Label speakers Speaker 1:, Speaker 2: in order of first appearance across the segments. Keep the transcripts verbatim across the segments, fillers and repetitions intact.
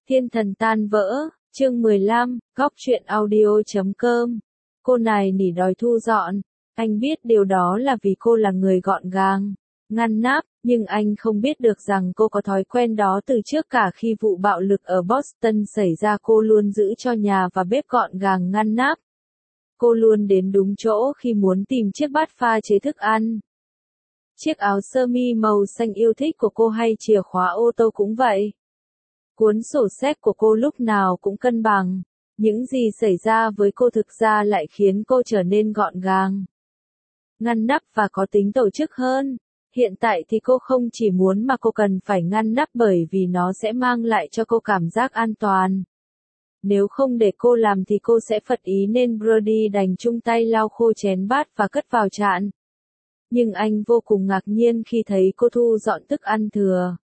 Speaker 1: Thiên thần tan vỡ, chương mười lăm, góc truyện audio chấm com. Cô này nỉ đòi thu dọn, anh biết điều đó là vì cô là người gọn gàng, ngăn nắp, nhưng anh không biết được rằng cô có thói quen đó từ trước cả khi vụ bạo lực ở Boston xảy ra cô luôn giữ cho nhà và bếp gọn gàng ngăn nắp. Cô luôn đến đúng chỗ khi muốn tìm chiếc bát pha chế thức ăn. Chiếc áo sơ mi màu xanh yêu thích của cô hay chìa khóa ô tô cũng vậy. Cuốn sổ sách của cô lúc nào cũng cân bằng. Những gì xảy ra với cô thực ra lại khiến cô trở nên gọn gàng, ngăn nắp và có tính tổ chức hơn. Hiện tại thì cô không chỉ muốn mà cô cần phải ngăn nắp bởi vì nó sẽ mang lại cho cô cảm giác an toàn. Nếu không để cô làm thì cô sẽ phật ý nên Brody đành chung tay lau khô chén bát và cất vào chạn. Nhưng anh vô cùng ngạc nhiên khi thấy cô thu dọn thức ăn thừa.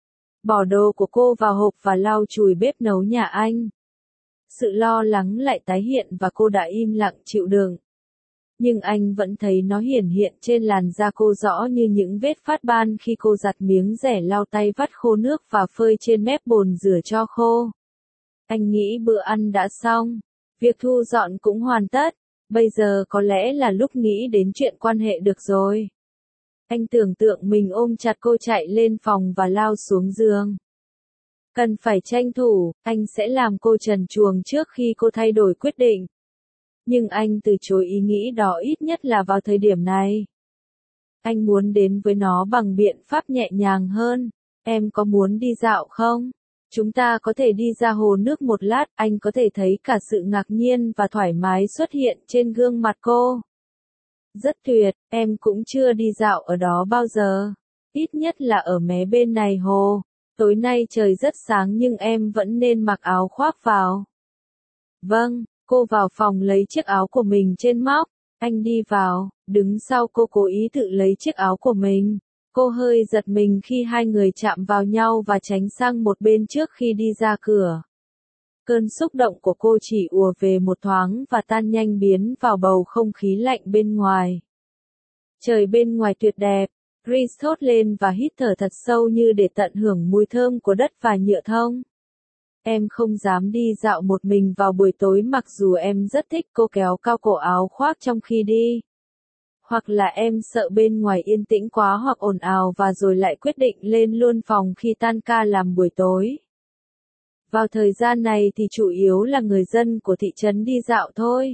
Speaker 1: Bỏ đồ của cô vào hộp và lau chùi bếp nấu nhà anh. Sự lo lắng lại tái hiện và cô đã im lặng chịu đựng. Nhưng anh vẫn thấy nó hiển hiện trên làn da cô rõ như những vết phát ban khi cô giặt miếng dẻ lau tay vắt khô nước và phơi trên mép bồn rửa cho khô. Anh nghĩ bữa ăn đã xong. Việc thu dọn cũng hoàn tất. Bây giờ có lẽ là lúc nghĩ đến chuyện quan hệ được rồi. Anh tưởng tượng mình ôm chặt cô chạy lên phòng và lao xuống giường. Cần phải tranh thủ, anh sẽ làm cô trần truồng trước khi cô thay đổi quyết định. Nhưng anh từ chối ý nghĩ đó ít nhất là vào thời điểm này. Anh muốn đến với nó bằng biện pháp nhẹ nhàng hơn. Em có muốn đi dạo không? Chúng ta có thể đi ra hồ nước một lát, anh có thể thấy cả sự ngạc nhiên và thoải mái xuất hiện trên gương mặt cô. Rất tuyệt, em cũng chưa đi dạo ở đó bao giờ. Ít nhất là ở mé bên này hồ. Tối nay trời rất sáng nhưng em vẫn nên mặc áo khoác vào. Vâng, cô vào phòng lấy chiếc áo của mình trên móc. Anh đi vào, đứng sau cô cố ý tự lấy chiếc áo của mình. Cô hơi giật mình khi hai người chạm vào nhau và tránh sang một bên trước khi đi ra cửa. Cơn xúc động của cô chỉ ùa về một thoáng và tan nhanh biến vào bầu không khí lạnh bên ngoài. Trời bên ngoài tuyệt đẹp, Chris thốt lên và hít thở thật sâu như để tận hưởng mùi thơm của đất và nhựa thông. Em không dám đi dạo một mình vào buổi tối mặc dù em rất thích, cô kéo cao cổ áo khoác trong khi đi. Hoặc là em sợ bên ngoài yên tĩnh quá hoặc ồn ào và rồi lại quyết định lên luôn phòng khi tan ca làm buổi tối. Vào thời gian này thì chủ yếu là người dân của thị trấn đi dạo thôi.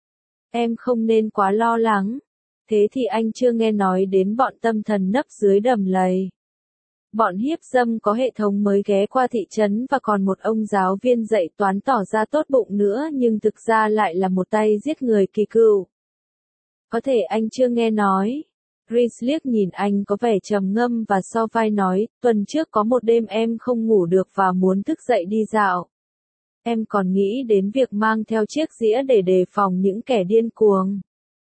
Speaker 1: Em không nên quá lo lắng. Thế thì anh chưa nghe nói đến bọn tâm thần nấp dưới đầm lầy. Bọn hiếp dâm có hệ thống mới ghé qua thị trấn và còn một ông giáo viên dạy toán tỏ ra tốt bụng nữa nhưng thực ra lại là một tay giết người kỳ cựu. Có thể anh chưa nghe nói. Chris liếc nhìn anh có vẻ trầm ngâm và so vai nói, tuần trước có một đêm em không ngủ được và muốn thức dậy đi dạo. Em còn nghĩ đến việc mang theo chiếc dĩa để đề phòng những kẻ điên cuồng.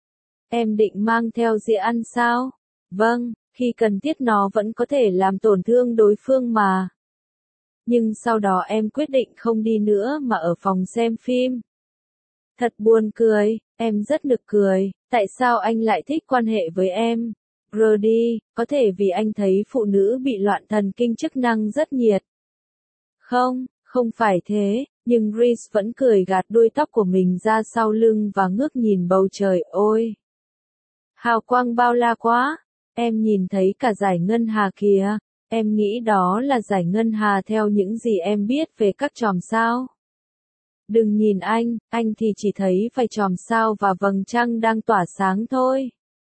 Speaker 1: Em định mang theo dĩa ăn sao? Vâng, khi cần thiết nó vẫn có thể làm tổn thương đối phương mà. Nhưng sau đó em quyết định không đi nữa mà ở phòng xem phim. Thật buồn cười, em rất nực cười, tại sao anh lại thích quan hệ với em? Brody, có thể vì anh thấy phụ nữ bị loạn thần kinh chức năng rất nhiệt. Không, không phải thế, nhưng Reese vẫn cười gạt đuôi tóc của mình ra sau lưng và ngước nhìn bầu trời. Ôi! Hào quang bao la quá! Em nhìn thấy cả dải ngân hà kìa, em nghĩ đó là dải ngân hà theo những gì em biết về các chòm sao. Đừng nhìn anh, anh thì chỉ thấy vài chòm sao và vầng trăng đang tỏa sáng thôi.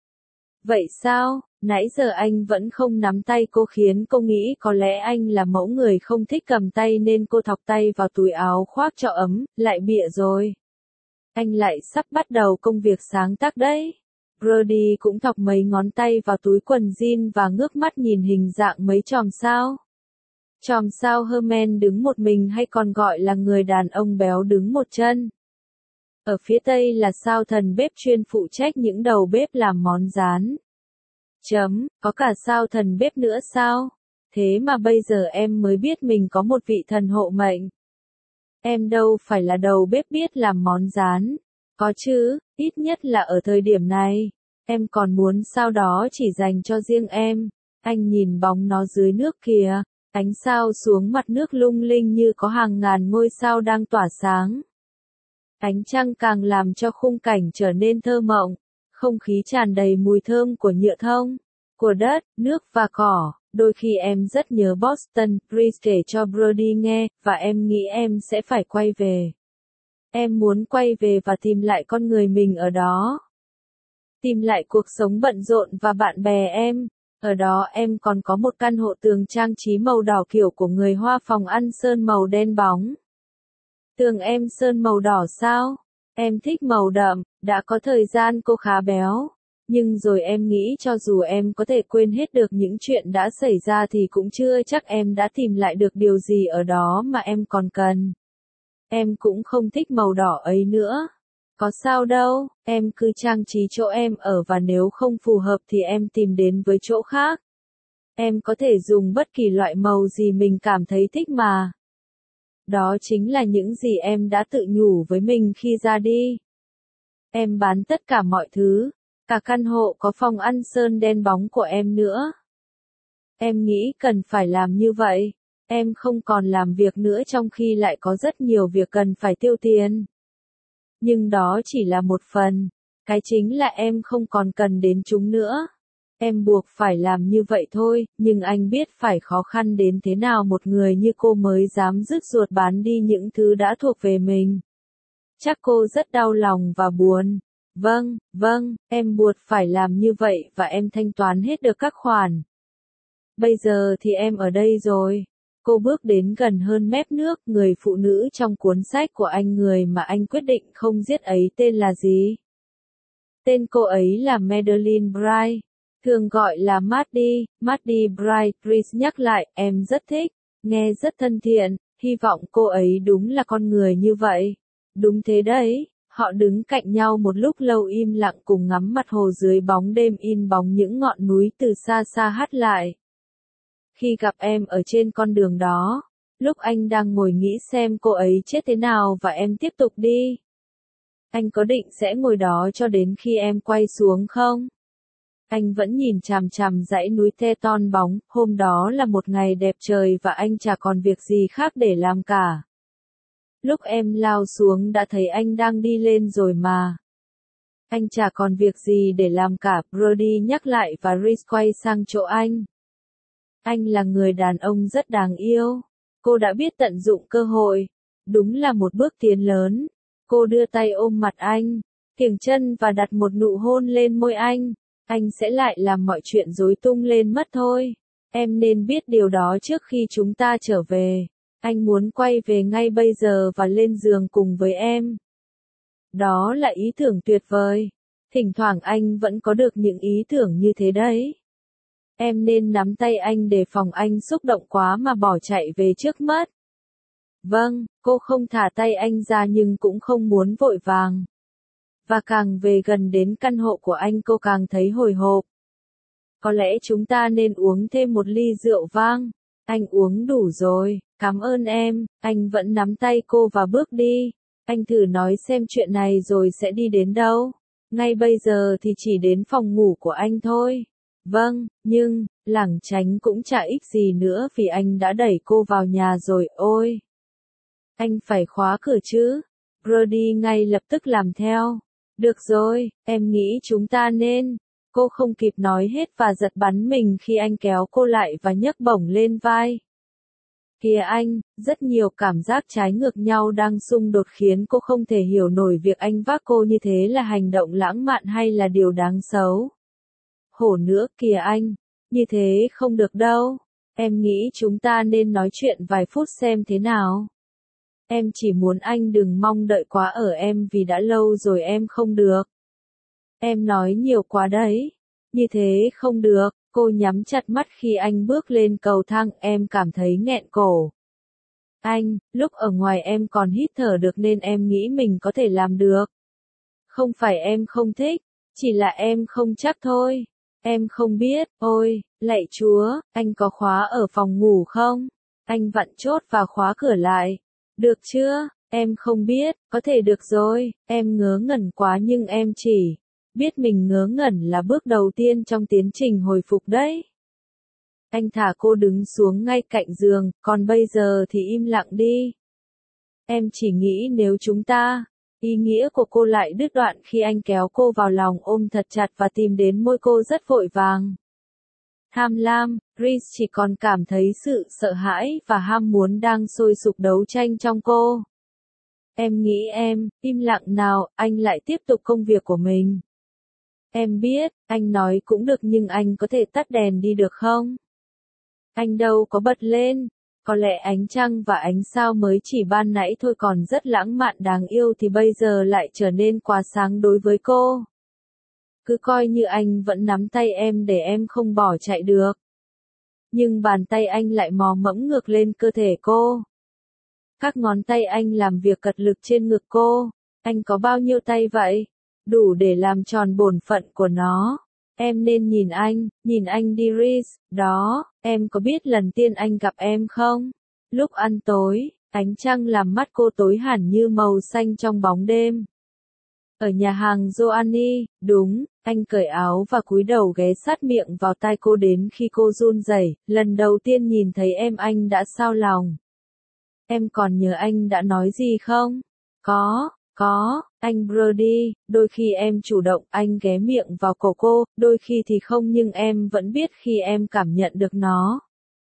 Speaker 1: Vậy sao, nãy giờ anh vẫn không nắm tay cô khiến cô nghĩ có lẽ anh là mẫu người không thích cầm tay nên cô thọc tay vào túi áo khoác cho ấm, lại bịa rồi. Anh lại sắp bắt đầu công việc sáng tác đấy. Brody cũng thọc mấy ngón tay vào túi quần jean và ngước mắt nhìn hình dạng mấy chòm sao. Chòm sao Herman đứng một mình hay còn gọi là người đàn ông béo đứng một chân. Ở phía tây là sao thần bếp chuyên phụ trách những đầu bếp làm món rán. Chấm, có cả sao thần bếp nữa sao? Thế mà bây giờ em mới biết mình có một vị thần hộ mệnh. Em đâu phải là đầu bếp biết làm món rán. Có chứ, ít nhất là ở thời điểm này. Em còn muốn sao đó chỉ dành cho riêng em. Anh nhìn bóng nó dưới nước kìa. Ánh sao xuống mặt nước lung linh như có hàng ngàn ngôi sao đang tỏa sáng. Ánh trăng càng làm cho khung cảnh trở nên thơ mộng, không khí tràn đầy mùi thơm của nhựa thông, của đất, nước và cỏ. Đôi khi em rất nhớ Boston, Chris kể cho Brody nghe, và em nghĩ em sẽ phải quay về. Em muốn quay về và tìm lại con người mình ở đó. Tìm lại cuộc sống bận rộn và bạn bè em. Ở đó em còn có một căn hộ tường trang trí màu đỏ kiểu của người Hoa, phòng ăn sơn màu đen bóng. Tường em sơn màu đỏ sao? Em thích màu đậm, đã có thời gian cô khá béo. Nhưng rồi em nghĩ cho dù em có thể quên hết được những chuyện đã xảy ra thì cũng chưa chắc em đã tìm lại được điều gì ở đó mà em còn cần. Em cũng không thích màu đỏ ấy nữa. Có sao đâu, em cứ trang trí chỗ em ở và nếu không phù hợp thì em tìm đến với chỗ khác. Em có thể dùng bất kỳ loại màu gì mình cảm thấy thích mà. Đó chính là những gì em đã tự nhủ với mình khi ra đi. Em bán tất cả mọi thứ, cả căn hộ có phòng ăn sơn đen bóng của em nữa. Em nghĩ cần phải làm như vậy. Em không còn làm việc nữa trong khi lại có rất nhiều việc cần phải tiêu tiền. Nhưng đó chỉ là một phần. Cái chính là em không còn cần đến chúng nữa. Em buộc phải làm như vậy thôi, nhưng anh biết phải khó khăn đến thế nào một người như cô mới dám dứt ruột bán đi những thứ đã thuộc về mình. Chắc cô rất đau lòng và buồn. Vâng, vâng, em buộc phải làm như vậy và em thanh toán hết được các khoản. Bây giờ thì em ở đây rồi. Cô bước đến gần hơn mép nước, người phụ nữ trong cuốn sách của anh, người mà anh quyết định không giết ấy tên là gì? Tên cô ấy là Madeline Bright, thường gọi là Maddie, Maddie Bright. Chris nhắc lại, em rất thích, nghe rất thân thiện, hy vọng cô ấy đúng là con người như vậy. Đúng thế đấy. Họ đứng cạnh nhau một lúc lâu im lặng cùng ngắm mặt hồ dưới bóng đêm in bóng những ngọn núi từ xa xa hắt lại. Khi gặp em ở trên con đường đó, lúc anh đang ngồi nghĩ xem cô ấy chết thế nào và em tiếp tục đi. Anh có định sẽ ngồi đó cho đến khi em quay xuống không? Anh vẫn nhìn chằm chằm dãy núi Teton bóng, hôm đó là một ngày đẹp trời và anh chả còn việc gì khác để làm cả. Lúc em lao xuống đã thấy anh đang đi lên rồi mà. Anh chả còn việc gì để làm cả, Brody nhắc lại và Reese quay sang chỗ anh. Anh là người đàn ông rất đáng yêu. Cô đã biết tận dụng cơ hội. Đúng là một bước tiến lớn. Cô đưa tay ôm mặt anh, kiềng chân và đặt một nụ hôn lên môi anh. Anh sẽ lại làm mọi chuyện rối tung lên mất thôi. Em nên biết điều đó trước khi chúng ta trở về. Anh muốn quay về ngay bây giờ và lên giường cùng với em. Đó là ý tưởng tuyệt vời. Thỉnh thoảng anh vẫn có được những ý tưởng như thế đấy. Em nên nắm tay anh để phòng anh xúc động quá mà bỏ chạy về trước mất. Vâng, cô không thả tay anh ra nhưng cũng không muốn vội vàng. Và càng về gần đến căn hộ của anh cô càng thấy hồi hộp. Có lẽ chúng ta nên uống thêm một ly rượu vang. Anh uống đủ rồi, cảm ơn em. Anh vẫn nắm tay cô và bước đi. Anh thử nói xem chuyện này rồi sẽ đi đến đâu. Ngay bây giờ thì chỉ đến phòng ngủ của anh thôi. Vâng, nhưng, lảng tránh cũng chả ích gì nữa vì anh đã đẩy cô vào nhà rồi, ôi. Anh phải khóa cửa chứ. Brody ngay lập tức làm theo. Được rồi, em nghĩ chúng ta nên. Cô không kịp nói hết và giật bắn mình khi anh kéo cô lại và nhấc bổng lên vai. Kìa anh, rất nhiều cảm giác trái ngược nhau đang xung đột khiến cô không thể hiểu nổi việc anh vác cô như thế là hành động lãng mạn hay là điều đáng xấu. Hổ nữa kìa anh, như thế không được đâu. Em nghĩ chúng ta nên nói chuyện vài phút xem thế nào. Em chỉ muốn anh đừng mong đợi quá ở em vì đã lâu rồi em không được. Em nói nhiều quá đấy. Như thế không được. Cô nhắm chặt mắt khi anh bước lên cầu thang, em cảm thấy nghẹn cổ. Anh, lúc ở ngoài em còn hít thở được nên em nghĩ mình có thể làm được. Không phải em không thích, chỉ là em không chắc thôi. Em không biết, ôi, lạy Chúa, anh có khóa ở phòng ngủ không? Anh vặn chốt và khóa cửa lại. Được chưa? Em không biết, có thể được rồi, em ngớ ngẩn quá nhưng em chỉ biết mình ngớ ngẩn là bước đầu tiên trong tiến trình hồi phục đấy. Anh thả cô đứng xuống ngay cạnh giường, còn bây giờ thì im lặng đi. Em chỉ nghĩ nếu chúng ta... Ý nghĩa của cô lại đứt đoạn khi anh kéo cô vào lòng ôm thật chặt và tìm đến môi cô rất vội vàng. Tham lam, Reese chỉ còn cảm thấy sự sợ hãi và ham muốn đang sôi sục đấu tranh trong cô. Em nghĩ em, im lặng nào, anh lại tiếp tục công việc của mình. Em biết, anh nói cũng được nhưng anh có thể tắt đèn đi được không? Anh đâu có bật lên. Có lẽ ánh trăng và ánh sao mới chỉ ban nãy thôi còn rất lãng mạn đáng yêu thì bây giờ lại trở nên quá sáng đối với cô. Cứ coi như anh vẫn nắm tay em để em không bỏ chạy được. Nhưng bàn tay anh lại mò mẫm ngược lên cơ thể cô. Các ngón tay anh làm việc cật lực trên ngực cô. Anh có bao nhiêu tay vậy? Đủ để làm tròn bổn phận của nó. Em nên nhìn anh, nhìn anh đi Reese, đó, em có biết lần tiên anh gặp em không? Lúc ăn tối, ánh trăng làm mắt cô tối hẳn như màu xanh trong bóng đêm. Ở nhà hàng Joanny, đúng, anh cởi áo và cúi đầu ghé sát miệng vào tai cô đến khi cô run rẩy. Lần đầu tiên nhìn thấy em anh đã xao lòng. Em còn nhớ anh đã nói gì không? Có. Có, anh Brody, đôi khi em chủ động anh ghé miệng vào cổ cô, đôi khi thì không nhưng em vẫn biết khi em cảm nhận được nó.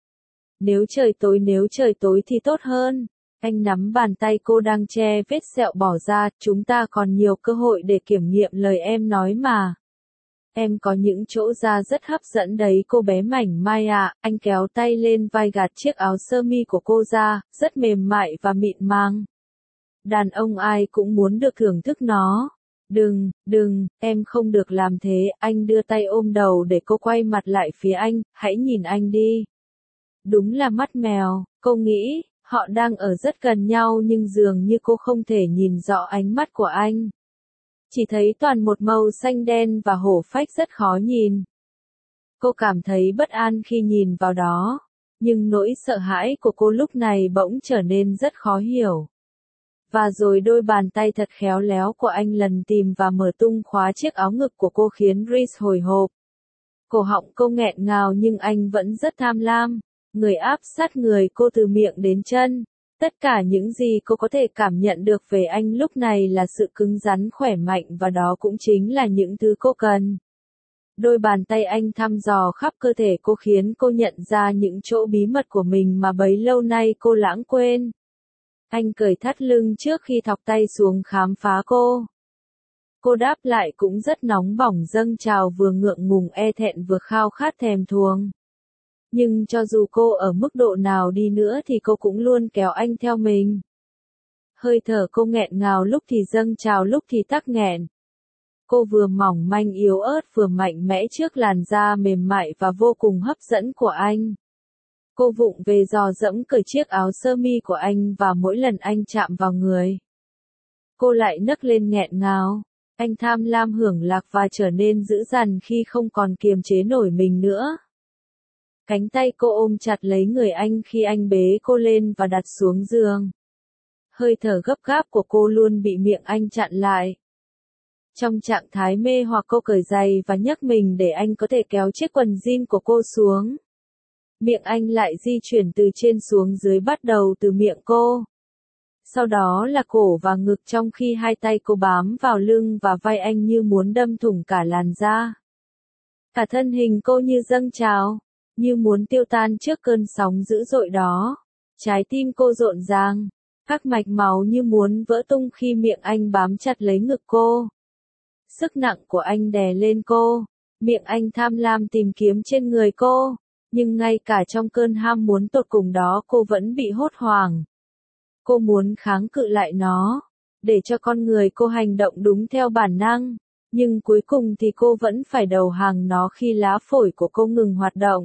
Speaker 1: Nếu trời tối nếu trời tối thì tốt hơn. Anh nắm bàn tay cô đang che vết sẹo bỏ ra, chúng ta còn nhiều cơ hội để kiểm nghiệm lời em nói mà. Em có những chỗ da rất hấp dẫn đấy cô bé mảnh mai ạ, anh kéo tay lên vai gạt chiếc áo sơ mi của cô ra, rất mềm mại và mịn màng. Đàn ông ai cũng muốn được thưởng thức nó. Đừng, đừng, em không được làm thế, anh đưa tay ôm đầu để cô quay mặt lại phía anh, hãy nhìn anh đi. Đúng là mắt mèo, cô nghĩ, họ đang ở rất gần nhau nhưng dường như cô không thể nhìn rõ ánh mắt của anh. Chỉ thấy toàn một màu xanh đen và hổ phách rất khó nhìn. Cô cảm thấy bất an khi nhìn vào đó, nhưng nỗi sợ hãi của cô lúc này bỗng trở nên rất khó hiểu. Và rồi đôi bàn tay thật khéo léo của anh lần tìm và mở tung khóa chiếc áo ngực của cô khiến Reese hồi hộp. Cổ họng cô nghẹn ngào nhưng anh vẫn rất tham lam. Người áp sát người cô từ miệng đến chân. Tất cả những gì cô có thể cảm nhận được về anh lúc này là sự cứng rắn khỏe mạnh và đó cũng chính là những thứ cô cần. Đôi bàn tay anh thăm dò khắp cơ thể cô khiến cô nhận ra những chỗ bí mật của mình mà bấy lâu nay cô lãng quên. Anh cởi thắt lưng trước khi thọc tay xuống khám phá cô. Cô đáp lại cũng rất nóng bỏng dâng trào vừa ngượng ngùng e thẹn vừa khao khát thèm thuồng. Nhưng cho dù cô ở mức độ nào đi nữa thì cô cũng luôn kéo anh theo mình. Hơi thở cô nghẹn ngào lúc thì dâng trào lúc thì tắc nghẹn. Cô vừa mỏng manh yếu ớt vừa mạnh mẽ trước làn da mềm mại và vô cùng hấp dẫn của anh. Cô vụng về dò dẫm cởi chiếc áo sơ mi của anh và mỗi lần anh chạm vào người, cô lại nấc lên nghẹn ngào. Anh tham lam hưởng lạc và trở nên dữ dằn khi không còn kiềm chế nổi mình nữa. Cánh tay cô ôm chặt lấy người anh khi anh bế cô lên và đặt xuống giường. Hơi thở gấp gáp của cô luôn bị miệng anh chặn lại. Trong trạng thái mê hoặc cô cởi giày và nhấc mình để anh có thể kéo chiếc quần jean của cô xuống. Miệng anh lại di chuyển từ trên xuống dưới bắt đầu từ miệng cô. Sau đó là cổ và ngực trong khi hai tay cô bám vào lưng và vai anh như muốn đâm thủng cả làn da. Cả thân hình cô như dâng trào, như muốn tiêu tan trước cơn sóng dữ dội đó. Trái tim cô rộn ràng, các mạch máu như muốn vỡ tung khi miệng anh bám chặt lấy ngực cô. Sức nặng của anh đè lên cô, miệng anh tham lam tìm kiếm trên người cô. Nhưng ngay cả trong cơn ham muốn tột cùng đó cô vẫn bị hốt hoảng. Cô muốn kháng cự lại nó, để cho con người cô hành động đúng theo bản năng, nhưng cuối cùng thì cô vẫn phải đầu hàng nó khi lá phổi của cô ngừng hoạt động.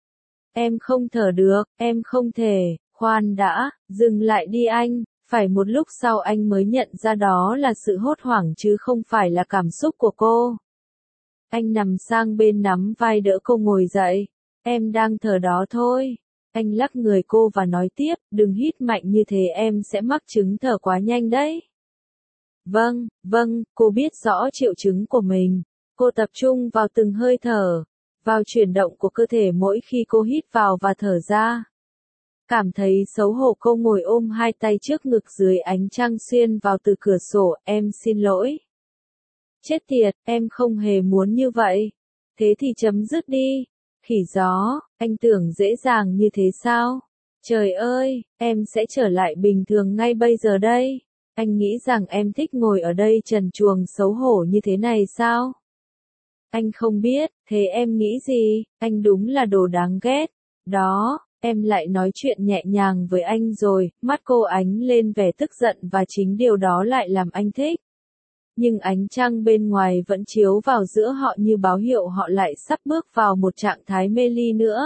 Speaker 1: Em không thở được, em không thể, khoan đã, dừng lại đi anh. Phải một lúc sau anh mới nhận ra đó là sự hốt hoảng chứ không phải là cảm xúc của cô. Anh nằm sang bên nắm vai đỡ cô ngồi dậy. Em đang thở đó thôi. Anh lắc người cô và nói tiếp, đừng hít mạnh như thế em sẽ mắc chứng thở quá nhanh đấy. Vâng, vâng, cô biết rõ triệu chứng của mình. Cô tập trung vào từng hơi thở. vào chuyển động của cơ thể mỗi khi cô hít vào và thở ra. Cảm thấy xấu hổ cô ngồi ôm hai tay trước ngực dưới ánh trăng xuyên vào từ cửa sổ, em xin lỗi. Chết tiệt, em không hề muốn như vậy. Thế thì chấm dứt đi. Khỉ gió, anh tưởng dễ dàng như thế sao? Trời ơi, em sẽ trở lại bình thường ngay bây giờ đây. Anh nghĩ rằng em thích ngồi ở đây trần truồng xấu hổ như thế này sao? Anh không biết, thế em nghĩ gì? Anh đúng là đồ đáng ghét. Đó, em lại nói chuyện nhẹ nhàng với anh rồi, mắt cô ánh lên vẻ tức giận và chính điều đó lại làm anh thích. Nhưng ánh trăng bên ngoài vẫn chiếu vào giữa họ như báo hiệu họ lại sắp bước vào một trạng thái mê ly nữa.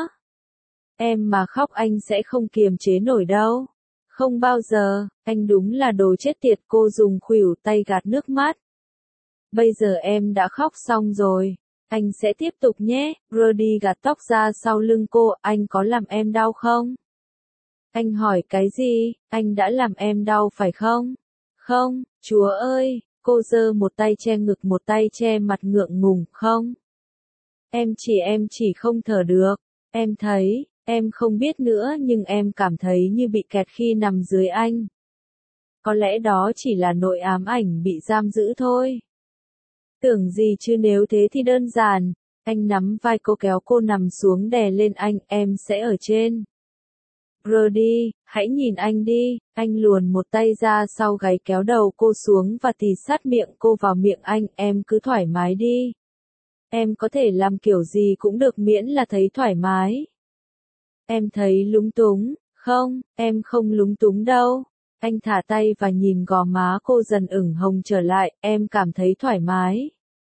Speaker 1: Em mà khóc anh sẽ không kiềm chế nổi đâu. Không bao giờ, anh đúng là đồ chết tiệt, cô dùng khuỷu tay gạt nước mắt. Bây giờ em đã khóc xong rồi. Anh sẽ tiếp tục nhé. Rudy gạt tóc ra sau lưng cô, anh có làm em đau không? Anh hỏi cái gì? Anh đã làm em đau phải không? Không, Chúa ơi, cô giơ một tay che ngực một tay che mặt ngượng ngùng, không? Em chỉ em chỉ không thở được. Em thấy, em không biết nữa nhưng em cảm thấy như bị kẹt khi nằm dưới anh. Có lẽ đó chỉ là nỗi ám ảnh bị giam giữ thôi. Tưởng gì chứ nếu thế thì đơn giản. Anh nắm vai cô kéo cô nằm xuống đè lên anh, em sẽ ở trên. Rudy, hãy nhìn anh đi. Anh luồn một tay ra sau gáy kéo đầu cô xuống và tì sát miệng cô vào miệng anh, em cứ thoải mái đi. Em có thể làm kiểu gì cũng được miễn là thấy thoải mái. Em thấy lúng túng, không, em không lúng túng đâu. Anh thả tay và nhìn gò má cô dần ửng hồng trở lại, em cảm thấy thoải mái.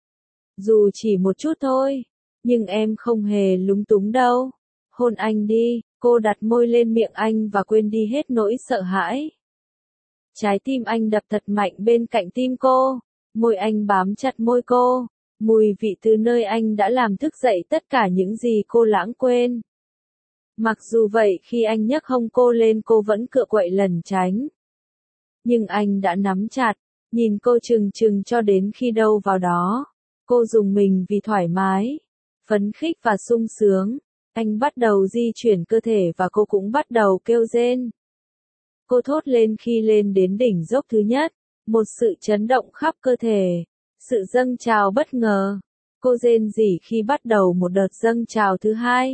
Speaker 1: Dù chỉ một chút thôi, nhưng em không hề lúng túng đâu. Hôn anh đi, cô đặt môi lên miệng anh và quên đi hết nỗi sợ hãi. Trái tim anh đập thật mạnh bên cạnh tim cô, môi anh bám chặt môi cô, mùi vị từ nơi anh đã làm thức dậy tất cả những gì cô lãng quên. Mặc dù vậy khi anh nhấc hông cô lên cô vẫn cựa quậy lẩn tránh. Nhưng anh đã nắm chặt, nhìn cô chừng chừng cho đến khi đâu vào đó. Cô rùng mình vì thoải mái, phấn khích và sung sướng. Anh bắt đầu di chuyển cơ thể và cô cũng bắt đầu kêu rên. Cô thốt lên khi lên đến đỉnh dốc thứ nhất, một sự chấn động khắp cơ thể, sự dâng trào bất ngờ. Cô rên rỉ khi bắt đầu một đợt dâng trào thứ hai.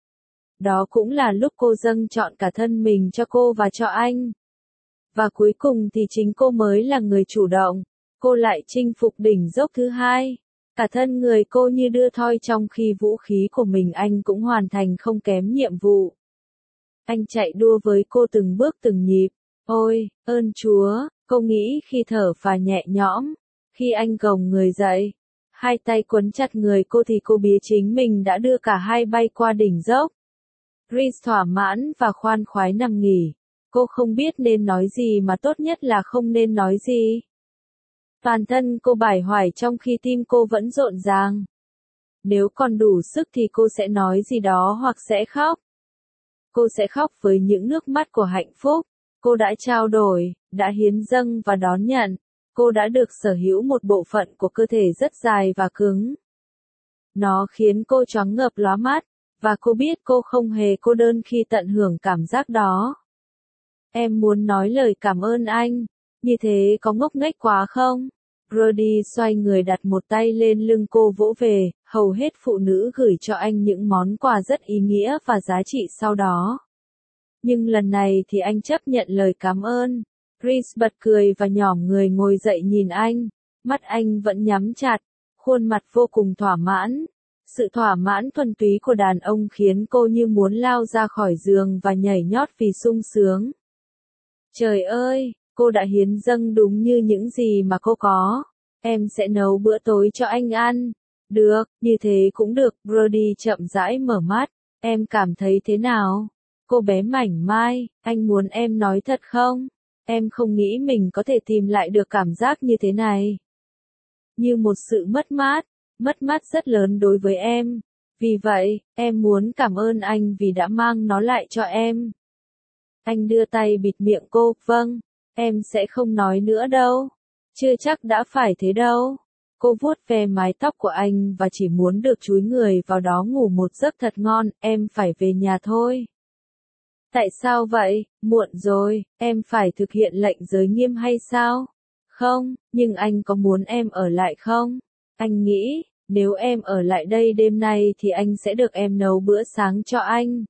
Speaker 1: Đó cũng là lúc cô dâng trọn cả thân mình cho cô và cho anh. Và cuối cùng thì chính cô mới là người chủ động. Cô lại chinh phục đỉnh dốc thứ hai. Cả thân người cô như đưa thoi trong khi vũ khí của mình anh cũng hoàn thành không kém nhiệm vụ. Anh chạy đua với cô từng bước từng nhịp. Ôi, ơn Chúa, cô nghĩ khi thở phào nhẹ nhõm. Khi anh gồng người dậy, hai tay quấn chặt người cô thì cô biết chính mình đã đưa cả hai bay qua đỉnh dốc. Reese thỏa mãn và khoan khoái nằm nghỉ. Cô không biết nên nói gì mà tốt nhất là không nên nói gì. Toàn thân cô bải hoài trong khi tim cô vẫn rộn ràng. Nếu còn đủ sức thì cô sẽ nói gì đó hoặc sẽ khóc. Cô sẽ khóc với những nước mắt của hạnh phúc. Cô đã trao đổi, đã hiến dâng và đón nhận. Cô đã được sở hữu một bộ phận của cơ thể rất dài và cứng. Nó khiến cô choáng ngợp lóa mắt, và cô biết cô không hề cô đơn khi tận hưởng cảm giác đó. Em muốn nói lời cảm ơn anh, như thế có ngốc nghếch quá không? Rudy xoay người đặt một tay lên lưng cô vỗ về, hầu hết phụ nữ gửi cho anh những món quà rất ý nghĩa và giá trị sau đó. Nhưng lần này thì anh chấp nhận lời cảm ơn. Reese bật cười và nhỏm người ngồi dậy nhìn anh, mắt anh vẫn nhắm chặt, khuôn mặt vô cùng thỏa mãn. Sự thỏa mãn thuần túy của đàn ông khiến cô như muốn lao ra khỏi giường và nhảy nhót vì sung sướng. Trời ơi, cô đã hiến dâng đúng như những gì mà cô có. Em sẽ nấu bữa tối cho anh ăn. Được, như thế cũng được. Brody chậm rãi mở mắt. Em cảm thấy thế nào? Cô bé mảnh mai, anh muốn em nói thật không? Em không nghĩ mình có thể tìm lại được cảm giác như thế này. Như một sự mất mát, mất mát rất lớn đối với em. Vì vậy, em muốn cảm ơn anh vì đã mang nó lại cho em. Anh đưa tay bịt miệng cô, vâng, em sẽ không nói nữa đâu. Chưa chắc đã phải thế đâu. Cô vuốt ve mái tóc của anh và chỉ muốn được chúi người vào đó ngủ một giấc thật ngon, em phải về nhà thôi. Tại sao vậy, muộn rồi, em phải thực hiện lệnh giới nghiêm hay sao? Không, nhưng anh có muốn em ở lại không? Anh nghĩ, nếu em ở lại đây đêm nay thì anh sẽ được em nấu bữa sáng cho anh.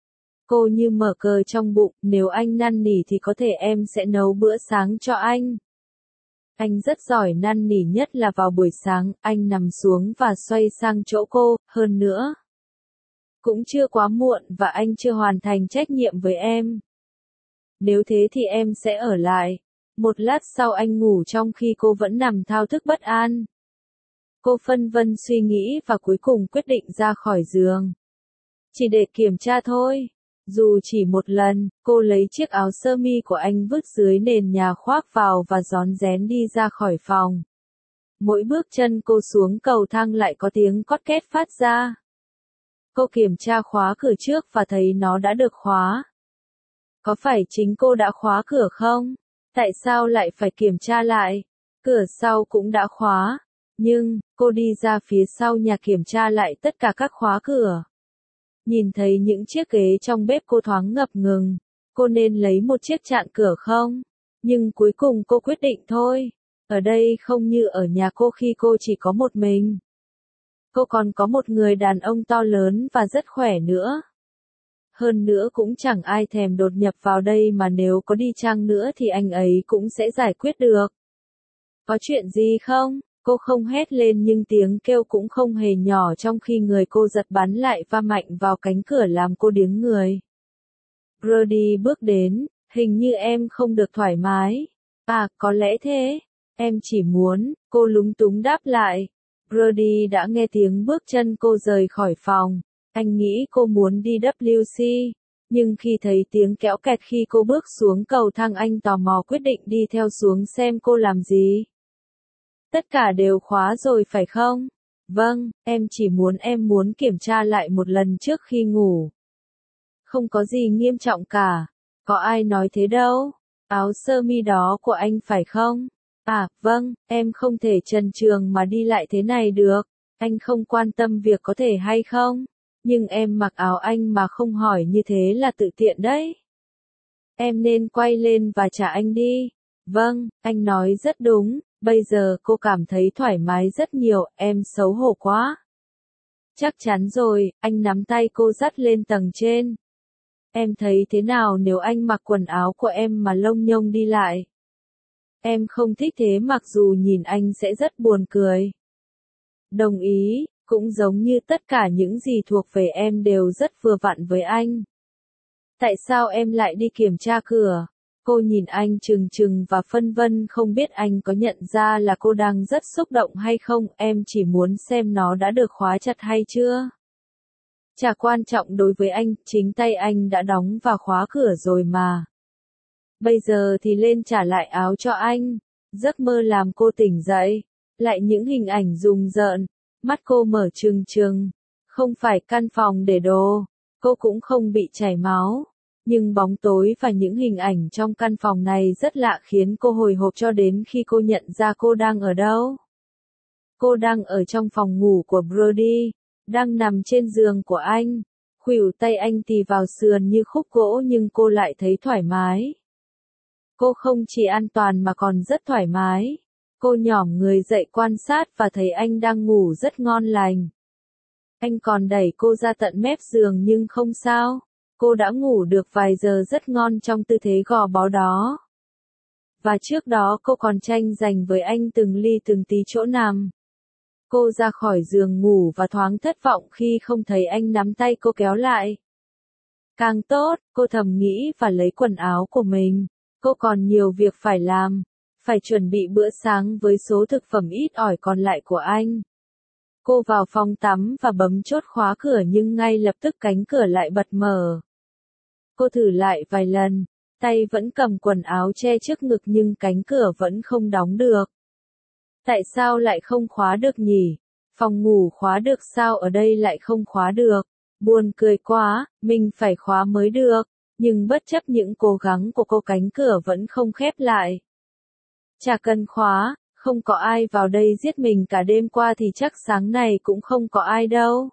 Speaker 1: Cô như mở cờ trong bụng, nếu anh năn nỉ thì có thể em sẽ nấu bữa sáng cho anh. Anh rất giỏi năn nỉ, nhất là vào buổi sáng, anh nằm xuống và xoay sang chỗ cô, hơn nữa. Cũng chưa quá muộn và anh chưa hoàn thành trách nhiệm với em. Nếu thế thì em sẽ ở lại. Một lát sau anh ngủ trong khi cô vẫn nằm thao thức bất an. Cô phân vân suy nghĩ và cuối cùng quyết định ra khỏi giường. Chỉ để kiểm tra thôi. Dù chỉ một lần, cô lấy chiếc áo sơ mi của anh vứt dưới nền nhà khoác vào và rón rén đi ra khỏi phòng. Mỗi bước chân cô xuống cầu thang lại có tiếng cót két phát ra. Cô kiểm tra khóa cửa trước và thấy nó đã được khóa. Có phải chính cô đã khóa cửa không? Tại sao lại phải kiểm tra lại? Cửa sau cũng đã khóa. Nhưng, cô đi ra phía sau nhà kiểm tra lại tất cả các khóa cửa. Nhìn thấy những chiếc ghế trong bếp cô thoáng ngập ngừng. Cô nên lấy một chiếc chặn cửa không? Nhưng cuối cùng cô quyết định thôi. Ở đây không như ở nhà cô khi cô chỉ có một mình. Cô còn có một người đàn ông to lớn và rất khỏe nữa. Hơn nữa cũng chẳng ai thèm đột nhập vào đây mà nếu có đi chăng nữa thì anh ấy cũng sẽ giải quyết được. Có chuyện gì không? Cô không hét lên nhưng tiếng kêu cũng không hề nhỏ trong khi người cô giật bắn lại va mạnh vào cánh cửa làm cô điếng người. Brody bước đến, hình như em không được thoải mái. À, có lẽ thế. Em chỉ muốn, cô lúng túng đáp lại. Brody đã nghe tiếng bước chân cô rời khỏi phòng. Anh nghĩ cô muốn đi W C. Nhưng khi thấy tiếng kéo kẹt khi cô bước xuống cầu thang anh tò mò quyết định đi theo xuống xem cô làm gì. Tất cả đều khóa rồi phải không? Vâng, em chỉ muốn em muốn kiểm tra lại một lần trước khi ngủ. Không có gì nghiêm trọng cả. Có ai nói thế đâu. Áo sơ mi đó của anh phải không? À, vâng, em không thể trần truồng mà đi lại thế này được. Anh không quan tâm việc có thể hay không. Nhưng em mặc áo anh mà không hỏi như thế là tự tiện đấy. Em nên quay lên và trả anh đi. Vâng, anh nói rất đúng. Bây giờ cô cảm thấy thoải mái rất nhiều, em xấu hổ quá. Chắc chắn rồi, anh nắm tay cô dắt lên tầng trên. Em thấy thế nào nếu anh mặc quần áo của em mà lông nhông đi lại? Em không thích thế mặc dù nhìn anh sẽ rất buồn cười. Đồng ý, cũng giống như tất cả những gì thuộc về em đều rất vừa vặn với anh. Tại sao em lại đi kiểm tra cửa? Cô nhìn anh trừng trừng và phân vân không biết anh có nhận ra là cô đang rất xúc động hay không, em chỉ muốn xem nó đã được khóa chặt hay chưa. Chả quan trọng đối với anh, chính tay anh đã đóng và khóa cửa rồi mà. Bây giờ thì lên trả lại áo cho anh. Giấc mơ làm cô tỉnh dậy. Lại những hình ảnh rùng rợn. Mắt cô mở trừng trừng. Không phải căn phòng để đồ. Cô cũng không bị chảy máu. Nhưng bóng tối và những hình ảnh trong căn phòng này rất lạ khiến cô hồi hộp cho đến khi cô nhận ra cô đang ở đâu. Cô đang ở trong phòng ngủ của Brody. Đang nằm trên giường của anh. Khuỷu tay anh tì vào sườn như khúc gỗ nhưng cô lại thấy thoải mái. Cô không chỉ an toàn mà còn rất thoải mái. Cô nhỏm người dậy quan sát và thấy anh đang ngủ rất ngon lành. Anh còn đẩy cô ra tận mép giường nhưng không sao. Cô đã ngủ được vài giờ rất ngon trong tư thế gò bó đó. Và trước đó cô còn tranh giành với anh từng ly từng tí chỗ nằm. Cô ra khỏi giường ngủ và thoáng thất vọng khi không thấy anh nắm tay cô kéo lại. Càng tốt, cô thầm nghĩ và lấy quần áo của mình. Cô còn nhiều việc phải làm. Phải chuẩn bị bữa sáng với số thực phẩm ít ỏi còn lại của anh. Cô vào phòng tắm và bấm chốt khóa cửa nhưng ngay lập tức cánh cửa lại bật mở. Cô thử lại vài lần, tay vẫn cầm quần áo che trước ngực nhưng cánh cửa vẫn không đóng được. Tại sao lại không khóa được nhỉ? Phòng ngủ khóa được sao ở đây lại không khóa được? Buồn cười quá, mình phải khóa mới được. Nhưng bất chấp những cố gắng của cô cánh cửa vẫn không khép lại. Chả cần khóa, Không có ai vào đây giết mình cả đêm qua thì chắc sáng này cũng không có ai đâu.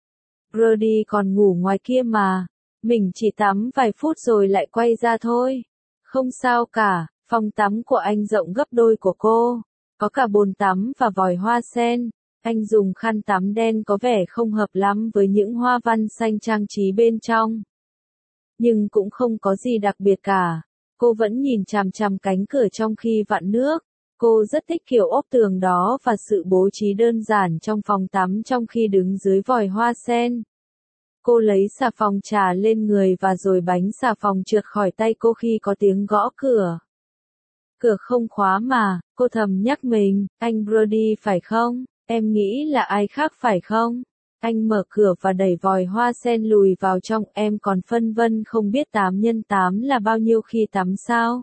Speaker 1: Brody còn ngủ ngoài kia mà. Mình chỉ tắm vài phút rồi lại quay ra thôi. Không sao cả, phòng tắm của anh rộng gấp đôi của cô. Có cả bồn tắm và vòi hoa sen. Anh dùng khăn tắm đen có vẻ không hợp lắm với những hoa văn xanh trang trí bên trong. Nhưng cũng không có gì đặc biệt cả. Cô vẫn nhìn chằm chằm cánh cửa trong khi vặn nước. Cô rất thích kiểu ốp tường đó và sự bố trí đơn giản trong phòng tắm trong khi đứng dưới vòi hoa sen. Cô lấy xà phòng trà lên người và rồi bánh xà phòng trượt khỏi tay cô khi có tiếng gõ cửa. Cửa không khóa mà, cô thầm nhắc mình, anh Brody phải không? Em nghĩ là ai khác phải không? Anh mở cửa và đẩy vòi hoa sen lùi vào trong, em còn phân vân không biết tám nhân tám là bao nhiêu khi tắm sao?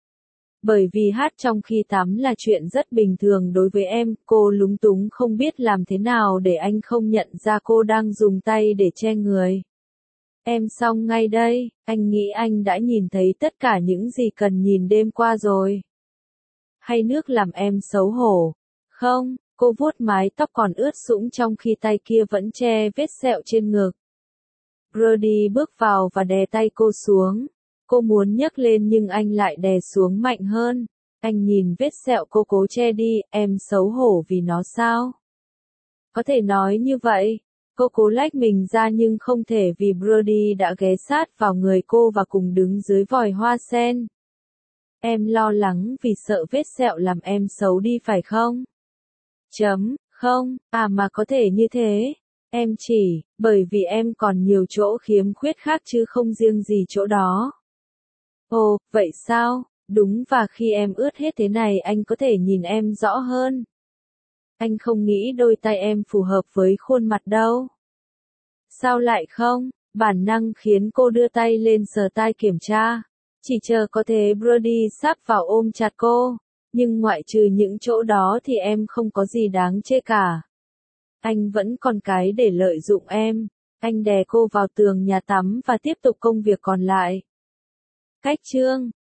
Speaker 1: Bởi vì hát trong khi tắm là chuyện rất bình thường đối với em, cô lúng túng không biết làm thế nào để anh không nhận ra cô đang dùng tay để che người. Em xong ngay đây, anh nghĩ anh đã nhìn thấy tất cả những gì cần nhìn đêm qua rồi. Hay nước làm em xấu hổ? Không, cô vuốt mái tóc còn ướt sũng trong khi tay kia vẫn che vết sẹo trên ngực. Brody bước vào và đè tay cô xuống. Cô muốn nhấc lên nhưng anh lại đè xuống mạnh hơn. Anh nhìn vết sẹo cô cố che đi, em xấu hổ vì nó sao? Có thể nói như vậy. Cô cố lách mình ra nhưng không thể vì Brody đã ghé sát vào người cô và cùng đứng dưới vòi hoa sen. Em lo lắng vì sợ vết sẹo làm em xấu đi phải không? Chấm, không, à mà có thể như thế. Em chỉ, bởi vì em còn nhiều chỗ khiếm khuyết khác chứ không riêng gì chỗ đó. Ồ, vậy sao? Đúng, và khi em ướt hết thế này anh có thể nhìn em rõ hơn. Anh không nghĩ đôi tay em phù hợp với khuôn mặt đâu. Sao lại không? Bản năng khiến cô đưa tay lên sờ tai kiểm tra. Chỉ chờ có thế Brody sắp vào ôm chặt cô. Nhưng ngoại trừ những chỗ đó thì em không có gì đáng chê cả. Anh vẫn còn cái để lợi dụng em. Anh đè cô vào tường nhà tắm và tiếp tục công việc còn lại. Cách chương